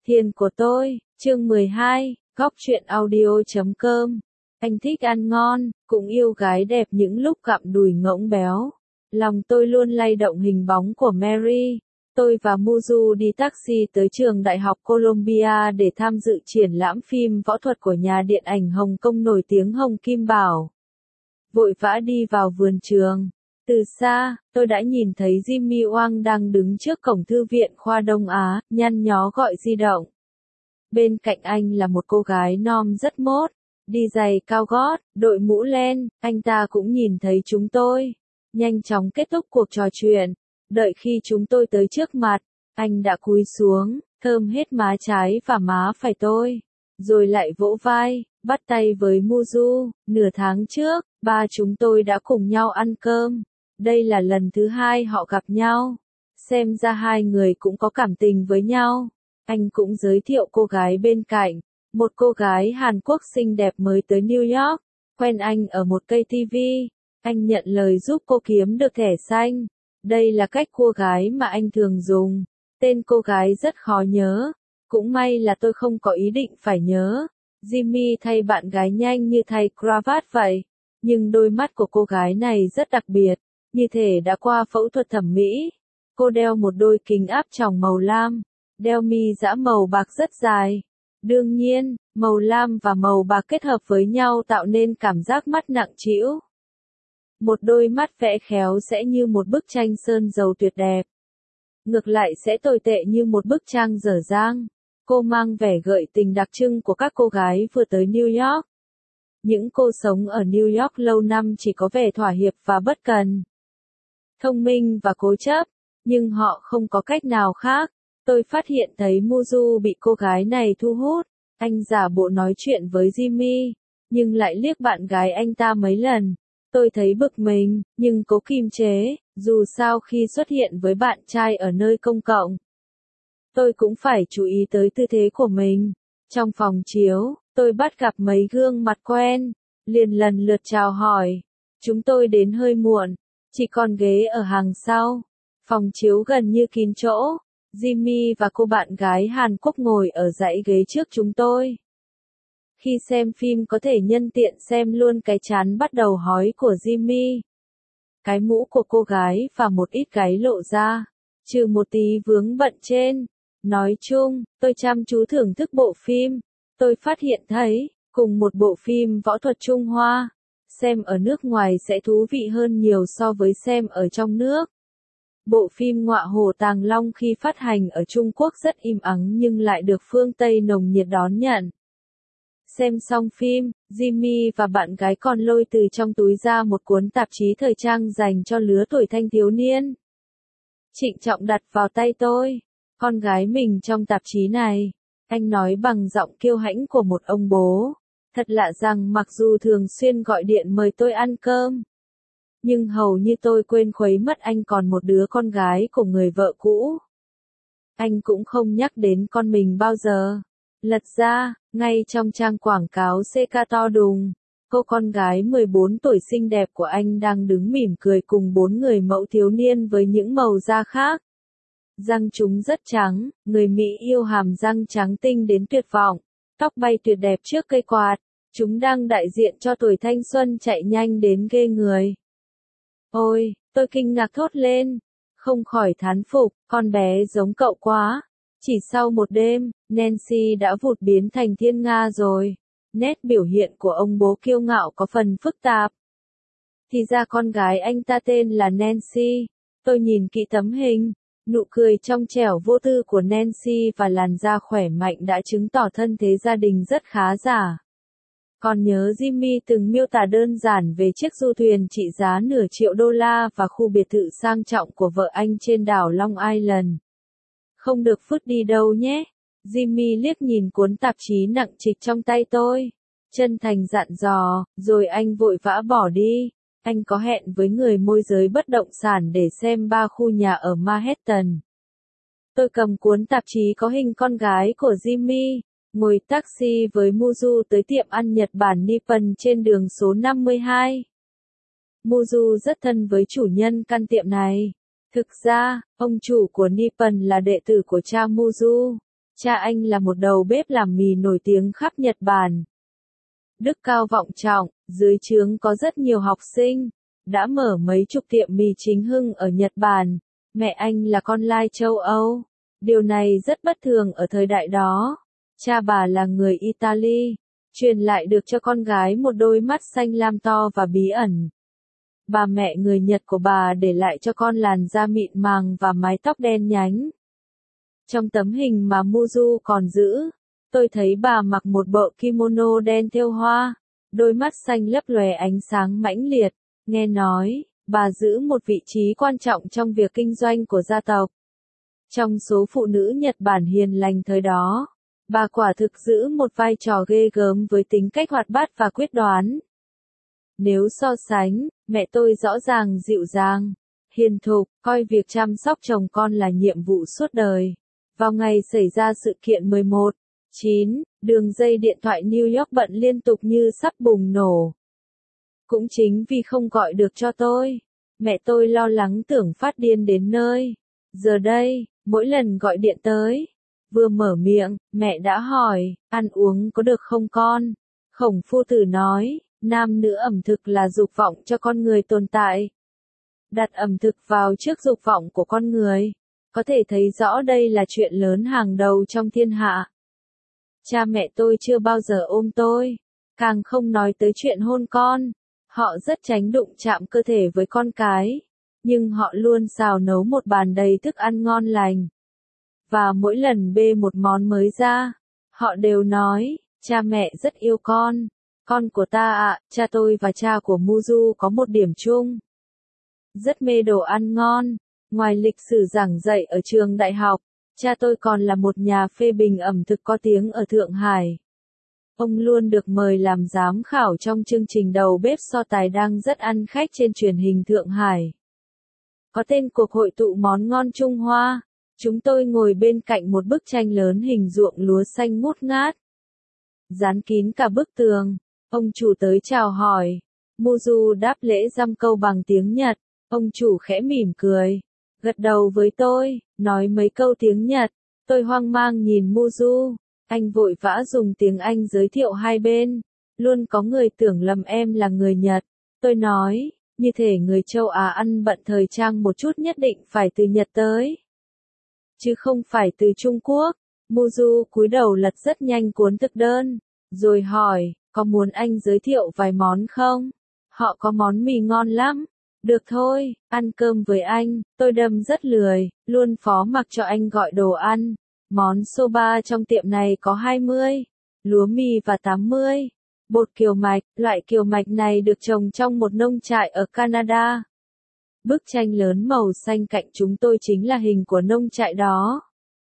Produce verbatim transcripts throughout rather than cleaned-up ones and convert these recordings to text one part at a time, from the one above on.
Thiền của tôi, chương mười hai, góc truyện audio chấm com. Anh thích ăn ngon, cũng yêu gái đẹp những lúc gặm đùi ngỗng béo. Lòng tôi luôn lay động hình bóng của Mary. Tôi và Muju đi taxi tới trường Đại học Columbia để tham dự triển lãm phim võ thuật của nhà điện ảnh Hồng Kông nổi tiếng Hồng Kim Bảo. Vội vã đi vào vườn trường. Từ xa, tôi đã nhìn thấy Jimmy Wang đang đứng trước cổng thư viện khoa Đông Á, nhăn nhó gọi di động. Bên cạnh anh là một cô gái non rất mốt, đi giày cao gót, đội mũ len, anh ta cũng nhìn thấy chúng tôi. Nhanh chóng kết thúc cuộc trò chuyện. Đợi khi chúng tôi tới trước mặt, anh đã cúi xuống, thơm hết má trái và má phải tôi. Rồi lại vỗ vai, bắt tay với Muju. Nửa tháng trước, ba chúng tôi đã cùng nhau ăn cơm. Đây là lần thứ hai họ gặp nhau. Xem ra hai người cũng có cảm tình với nhau. Anh cũng giới thiệu cô gái bên cạnh. Một cô gái Hàn Quốc xinh đẹp mới tới New York. Quen anh ở một cây ti vi. Anh nhận lời giúp cô kiếm được thẻ xanh. Đây là cách cua gái mà anh thường dùng. Tên cô gái rất khó nhớ. Cũng may là tôi không có ý định phải nhớ. Jimmy thay bạn gái nhanh như thay cravat vậy. Nhưng đôi mắt của cô gái này rất đặc biệt. Như thể đã qua phẫu thuật thẩm mỹ. Cô đeo một đôi kính áp tròng màu lam. Đeo mi dã màu bạc rất dài. Đương nhiên, màu lam và màu bạc kết hợp với nhau tạo nên cảm giác mắt nặng trĩu. Một đôi mắt vẽ khéo sẽ như một bức tranh sơn dầu tuyệt đẹp. Ngược lại sẽ tồi tệ như một bức tranh dở dang. Cô mang vẻ gợi tình đặc trưng của các cô gái vừa tới New York. Những cô sống ở New York lâu năm chỉ có vẻ thỏa hiệp và bất cần. Thông minh và cố chấp, nhưng họ không có cách nào khác. Tôi phát hiện thấy Muju bị cô gái này thu hút. Anh giả bộ nói chuyện với Jimmy, nhưng lại liếc bạn gái anh ta mấy lần. Tôi thấy bực mình, nhưng cố kiềm chế, dù sao khi xuất hiện với bạn trai ở nơi công cộng. Tôi cũng phải chú ý tới tư thế của mình. Trong phòng chiếu, tôi bắt gặp mấy gương mặt quen, liền lần lượt chào hỏi. Chúng tôi đến hơi muộn, chỉ còn ghế ở hàng sau. Phòng chiếu gần như kín chỗ. Jimmy và cô bạn gái Hàn Quốc ngồi ở dãy ghế trước chúng tôi. Khi xem phim có thể nhân tiện xem luôn cái trán bắt đầu hói của Jimmy. Cái mũ của cô gái và một ít gáy lộ ra. Trừ một tí vướng bận trên. Nói chung, tôi chăm chú thưởng thức bộ phim. Tôi phát hiện thấy, cùng một bộ phim võ thuật Trung Hoa, xem ở nước ngoài sẽ thú vị hơn nhiều so với xem ở trong nước. Bộ phim Ngọa Hổ Tàng Long khi phát hành ở Trung Quốc rất im ắng nhưng lại được phương Tây nồng nhiệt đón nhận. Xem xong phim, Jimmy và bạn gái còn lôi từ trong túi ra một cuốn tạp chí thời trang dành cho lứa tuổi thanh thiếu niên. Trịnh trọng đặt vào tay tôi. Con gái mình trong tạp chí này. Anh nói bằng giọng kiêu hãnh của một ông bố. Thật lạ rằng mặc dù thường xuyên gọi điện mời tôi ăn cơm, nhưng hầu như tôi quên khuấy mất anh còn một đứa con gái của người vợ cũ. Anh cũng không nhắc đến con mình bao giờ. Lật ra, ngay trong trang quảng cáo xê ca to đùng, cô con gái mười bốn tuổi xinh đẹp của anh đang đứng mỉm cười cùng bốn người mẫu thiếu niên với những màu da khác. Răng chúng rất trắng, người Mỹ yêu hàm răng trắng tinh đến tuyệt vọng, tóc bay tuyệt đẹp trước cây quạt. Chúng đang đại diện cho tuổi thanh xuân chạy nhanh đến ghê người. Ôi, tôi kinh ngạc thốt lên, không khỏi thán phục, con bé giống cậu quá. Chỉ sau một đêm, Nancy đã vụt biến thành thiên nga rồi. Nét biểu hiện của ông bố kiêu ngạo có phần phức tạp. Thì ra con gái anh ta tên là Nancy. Tôi nhìn kỹ tấm hình, nụ cười trong trẻo vô tư của Nancy và làn da khỏe mạnh đã chứng tỏ thân thế gia đình rất khá giả. Còn nhớ Jimmy từng miêu tả đơn giản về chiếc du thuyền trị giá nửa triệu đô la và khu biệt thự sang trọng của vợ anh trên đảo Long Island. Không được phứt đi đâu nhé. Jimmy liếc nhìn cuốn tạp chí nặng trịch trong tay tôi. Chân thành dặn dò, rồi anh vội vã bỏ đi. Anh có hẹn với người môi giới bất động sản để xem ba khu nhà ở Manhattan. Tôi cầm cuốn tạp chí có hình con gái của Jimmy. Ngồi taxi với Muju tới tiệm ăn Nhật Bản Nippon trên đường số năm mươi hai. Muju rất thân với chủ nhân căn tiệm này. Thực ra, ông chủ của Nippon là đệ tử của cha Muju. Cha anh là một đầu bếp làm mì nổi tiếng khắp Nhật Bản. Đức cao vọng trọng, dưới trướng có rất nhiều học sinh, đã mở mấy chục tiệm mì chính hưng ở Nhật Bản. Mẹ anh là con lai châu Âu. Điều này rất bất thường ở thời đại đó. Cha bà là người Italy, truyền lại được cho con gái một đôi mắt xanh lam to và bí ẩn. Bà mẹ người Nhật của bà để lại cho con làn da mịn màng và mái tóc đen nhánh. Trong tấm hình mà Muju còn giữ, tôi thấy bà mặc một bộ kimono đen thêu hoa, đôi mắt xanh lấp lóe ánh sáng mãnh liệt. Nghe nói, bà giữ một vị trí quan trọng trong việc kinh doanh của gia tộc. Trong số phụ nữ Nhật Bản hiền lành thời đó, bà quả thực giữ một vai trò ghê gớm với tính cách hoạt bát và quyết đoán. Nếu so sánh, mẹ tôi rõ ràng dịu dàng, hiền thục, coi việc chăm sóc chồng con là nhiệm vụ suốt đời. Vào ngày xảy ra sự kiện mười một chín, đường dây điện thoại New York bận liên tục như sắp bùng nổ. Cũng chính vì không gọi được cho tôi, mẹ tôi lo lắng tưởng phát điên đến nơi. Giờ đây, mỗi lần gọi điện tới, vừa mở miệng, mẹ đã hỏi, ăn uống có được không con? Khổng Phu Tử nói, nam nữ ẩm thực là dục vọng cho con người tồn tại. Đặt ẩm thực vào trước dục vọng của con người, có thể thấy rõ đây là chuyện lớn hàng đầu trong thiên hạ. Cha mẹ tôi chưa bao giờ ôm tôi, càng không nói tới chuyện hôn con. Họ rất tránh đụng chạm cơ thể với con cái, nhưng họ luôn xào nấu một bàn đầy thức ăn ngon lành. Và mỗi lần bê một món mới ra, họ đều nói, cha mẹ rất yêu con. Con của ta ạ, cha tôi và cha của Muju có một điểm chung. Rất mê đồ ăn ngon. Ngoài lịch sử giảng dạy ở trường đại học, cha tôi còn là một nhà phê bình ẩm thực có tiếng ở Thượng Hải. Ông luôn được mời làm giám khảo trong chương trình đầu bếp so tài đang rất ăn khách trên truyền hình Thượng Hải. Có tên cuộc hội tụ món ngon Trung Hoa. Chúng tôi ngồi bên cạnh một bức tranh lớn hình ruộng lúa xanh ngút ngát. Dán kín cả bức tường. Ông chủ tới chào hỏi. Muju đáp lễ dăm câu bằng tiếng Nhật. Ông chủ khẽ mỉm cười, gật đầu với tôi, nói mấy câu tiếng Nhật. Tôi hoang mang nhìn Muju. Anh vội vã dùng tiếng Anh giới thiệu hai bên. Luôn có người tưởng lầm em là người Nhật. Tôi nói, như thể người châu Á ăn bận thời trang một chút nhất định phải từ Nhật tới, chứ không phải từ Trung Quốc. Muju cúi đầu lật rất nhanh cuốn thực đơn, rồi hỏi, có muốn anh giới thiệu vài món không? Họ có món mì ngon lắm. Được thôi, ăn cơm với anh. Tôi đâm rất lười, luôn phó mặc cho anh gọi đồ ăn. Món soba trong tiệm này có hai mươi, lúa mì và tám mươi. Bột kiều mạch, loại kiều mạch này được trồng trong một nông trại ở Canada. Bức tranh lớn màu xanh cạnh chúng tôi chính là hình của nông trại đó.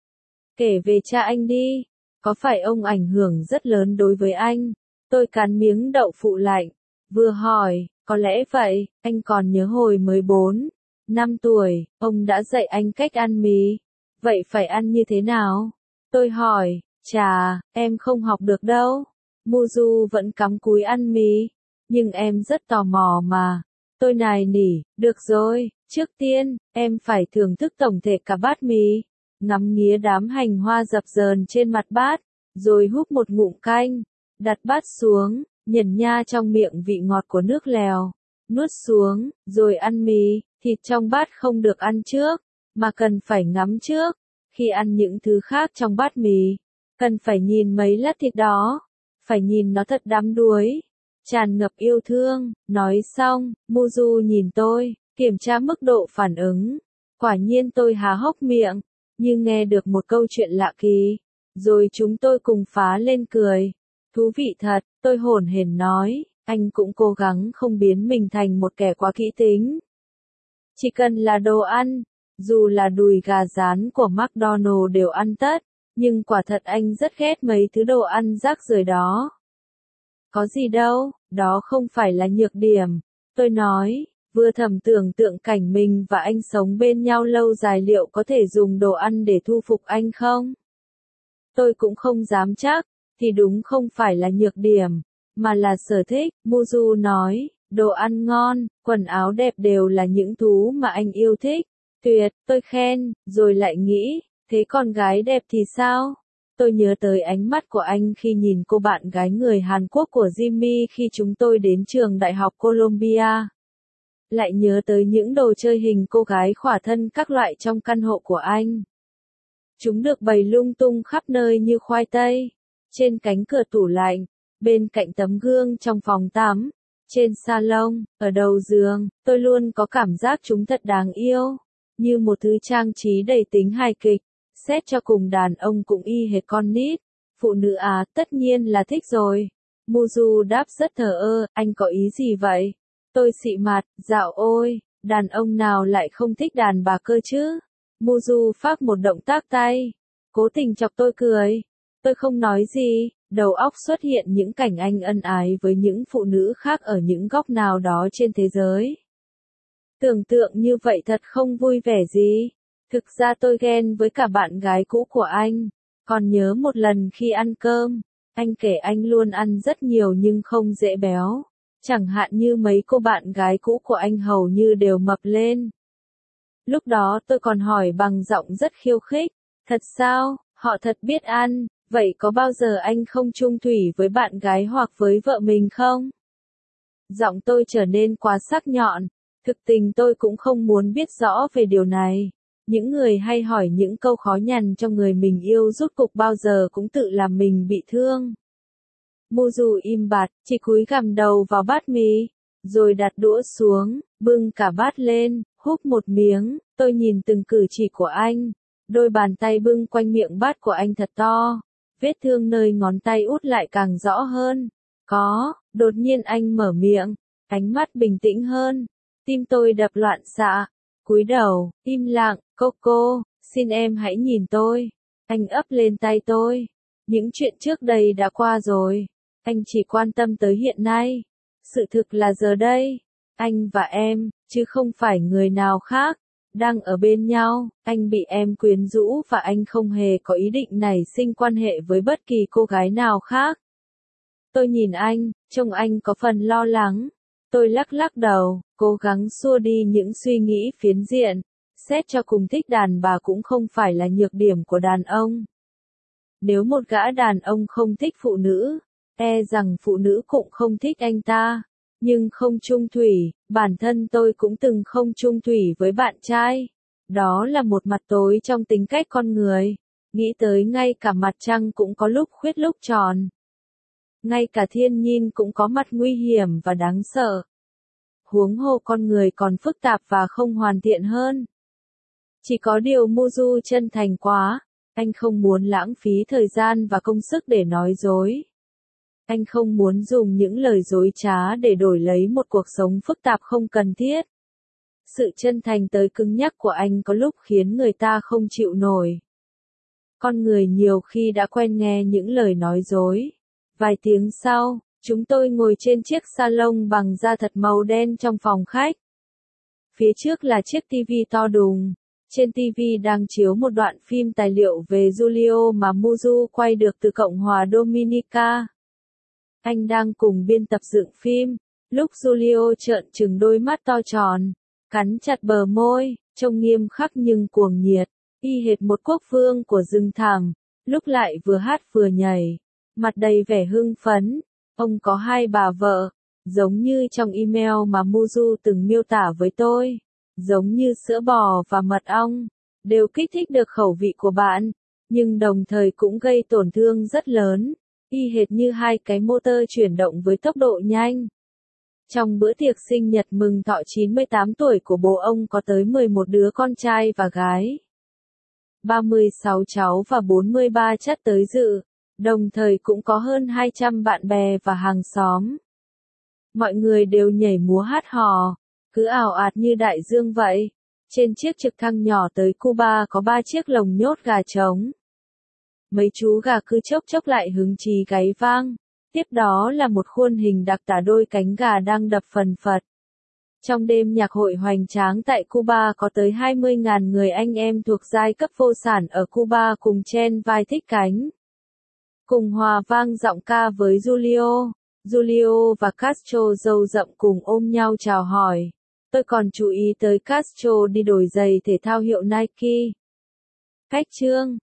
Kể về cha anh đi, có phải ông ảnh hưởng rất lớn đối với anh? Tôi cắn miếng đậu phụ lạnh, vừa hỏi, có lẽ vậy. Anh còn nhớ hồi mới bốn, năm tuổi, ông đã dạy anh cách ăn mì. Vậy phải ăn như thế nào? Tôi hỏi, chà, em không học được đâu. Muju vẫn cắm cúi ăn mì. Nhưng em rất tò mò mà. Tôi nài nỉ, được rồi, trước tiên, em phải thưởng thức tổng thể cả bát mì. Ngắm nghía đám hành hoa dập dờn trên mặt bát, rồi húp một ngụm canh. Đặt bát xuống, nhẩn nha trong miệng vị ngọt của nước lèo. Nuốt xuống, rồi ăn mì. Thịt trong bát không được ăn trước, mà cần phải ngắm trước. Khi ăn những thứ khác trong bát mì, cần phải nhìn mấy lát thịt đó. Phải nhìn nó thật đắm đuối, tràn ngập yêu thương. Nói xong, Muju nhìn tôi, kiểm tra mức độ phản ứng. Quả nhiên tôi há hốc miệng, như nghe được một câu chuyện lạ kỳ. Rồi chúng tôi cùng phá lên cười. Thú vị thật, tôi hổn hển nói, anh cũng cố gắng không biến mình thành một kẻ quá kỹ tính. Chỉ cần là đồ ăn, dù là đùi gà rán của McDonald's đều ăn tất, nhưng quả thật anh rất ghét mấy thứ đồ ăn rác rưởi đó. Có gì đâu, đó không phải là nhược điểm. Tôi nói, vừa thầm tưởng tượng cảnh mình và anh sống bên nhau lâu dài liệu có thể dùng đồ ăn để thu phục anh không? Tôi cũng không dám chắc, thì đúng không phải là nhược điểm, mà là sở thích. Muju nói, đồ ăn ngon, quần áo đẹp đều là những thứ mà anh yêu thích. Tuyệt, tôi khen, rồi lại nghĩ, thế con gái đẹp thì sao? Tôi nhớ tới ánh mắt của anh khi nhìn cô bạn gái người Hàn Quốc của Jimmy khi chúng tôi đến trường đại học Columbia. Lại nhớ tới những đồ chơi hình cô gái khỏa thân các loại trong căn hộ của anh. Chúng được bày lung tung khắp nơi như khoai tây. Trên cánh cửa tủ lạnh, bên cạnh tấm gương trong phòng tắm, trên salon, ở đầu giường, tôi luôn có cảm giác chúng thật đáng yêu. Như một thứ trang trí đầy tính hài kịch. Xét cho cùng đàn ông cũng y hệt con nít. Phụ nữ à, tất nhiên là thích rồi. Muju đáp rất thờ ơ, anh có ý gì vậy? Tôi xị mặt, dạo ôi, đàn ông nào lại không thích đàn bà cơ chứ? Muju phác một động tác tay. Cố tình chọc tôi cười. Tôi không nói gì, đầu óc xuất hiện những cảnh anh ân ái với những phụ nữ khác ở những góc nào đó trên thế giới. Tưởng tượng như vậy thật không vui vẻ gì. Thực ra tôi ghen với cả bạn gái cũ của anh. Còn nhớ một lần khi ăn cơm, anh kể anh luôn ăn rất nhiều nhưng không dễ béo. Chẳng hạn như mấy cô bạn gái cũ của anh hầu như đều mập lên. Lúc đó tôi còn hỏi bằng giọng rất khiêu khích. Thật sao, họ thật biết ăn, vậy có bao giờ anh không chung thủy với bạn gái hoặc với vợ mình không? Giọng tôi trở nên quá sắc nhọn. Thực tình tôi cũng không muốn biết rõ về điều này. Những người hay hỏi những câu khó nhằn trong người mình yêu rốt cục bao giờ cũng tự làm mình bị thương. Muju im bặt, chỉ cúi gằm đầu vào bát mì, rồi đặt đũa xuống, bưng cả bát lên, húp một miếng. Tôi nhìn từng cử chỉ của anh, đôi bàn tay bưng quanh miệng bát của anh thật to, vết thương nơi ngón tay út lại càng rõ hơn. Có, đột nhiên anh mở miệng, ánh mắt bình tĩnh hơn, tim tôi đập loạn xạ. Cúi đầu, im lặng, Coco, xin em hãy nhìn tôi. Anh ấp lên tay tôi. Những chuyện trước đây đã qua rồi. Anh chỉ quan tâm tới hiện nay. Sự thực là giờ đây, anh và em, chứ không phải người nào khác, đang ở bên nhau. Anh bị em quyến rũ và anh không hề có ý định nảy sinh quan hệ với bất kỳ cô gái nào khác. Tôi nhìn anh, trông anh có phần lo lắng. Tôi lắc lắc đầu, cố gắng xua đi những suy nghĩ phiến diện. Xét cho cùng thích đàn bà cũng không phải là nhược điểm của đàn ông. Nếu một gã đàn ông không thích phụ nữ, e rằng phụ nữ cũng không thích anh ta. Nhưng không chung thủy, bản thân tôi cũng từng không chung thủy với bạn trai. Đó là một mặt tối trong tính cách con người. Nghĩ tới ngay cả mặt trăng cũng có lúc khuyết lúc tròn. Ngay cả thiên nhiên cũng có mặt nguy hiểm và đáng sợ. Huống hồ con người còn phức tạp và không hoàn thiện hơn. Chỉ có điều Muju chân thành quá, anh không muốn lãng phí thời gian và công sức để nói dối. Anh không muốn dùng những lời dối trá để đổi lấy một cuộc sống phức tạp không cần thiết. Sự chân thành tới cứng nhắc của anh có lúc khiến người ta không chịu nổi. Con người nhiều khi đã quen nghe những lời nói dối. Vài tiếng sau, chúng tôi ngồi trên chiếc salon bằng da thật màu đen trong phòng khách. Phía trước là chiếc tivi to đùng. Trên tivi đang chiếu một đoạn phim tài liệu về Julio mà Muju quay được từ Cộng hòa Dominica. Anh đang cùng biên tập dựng phim, lúc Julio trợn trừng đôi mắt to tròn, cắn chặt bờ môi, trông nghiêm khắc nhưng cuồng nhiệt, y hệt một quốc vương của rừng thẳm, lúc lại vừa hát vừa nhảy, mặt đầy vẻ hưng phấn. Ông có hai bà vợ, giống như trong email mà Muju từng miêu tả với tôi, giống như sữa bò và mật ong, đều kích thích được khẩu vị của bạn, nhưng đồng thời cũng gây tổn thương rất lớn, y hệt như hai cái motor chuyển động với tốc độ nhanh. Trong bữa tiệc sinh nhật mừng thọ chín mươi tám tuổi của bố ông có tới mười một đứa con trai và gái, ba mươi sáu cháu và bốn mươi ba chắt tới dự, đồng thời cũng có hơn hai trăm bạn bè và hàng xóm. Mọi người đều nhảy múa hát hò, cứ ào ạt như đại dương vậy. Trên chiếc trực thăng nhỏ tới Cuba có ba chiếc lồng nhốt gà trống. Mấy chú gà cứ chốc chốc lại hứng chí gáy vang. Tiếp đó là một khuôn hình đặc tả đôi cánh gà đang đập phần phật. Trong đêm nhạc hội hoành tráng tại Cuba có tới hai mươi nghìn người anh em thuộc giai cấp vô sản ở Cuba cùng chen vai thích cánh. Cùng hòa vang giọng ca với Julio. Julio và Castro râu rậm cùng ôm nhau chào hỏi. Tôi còn chú ý tới Castro đi đổi giày thể thao hiệu Nike. Cách chương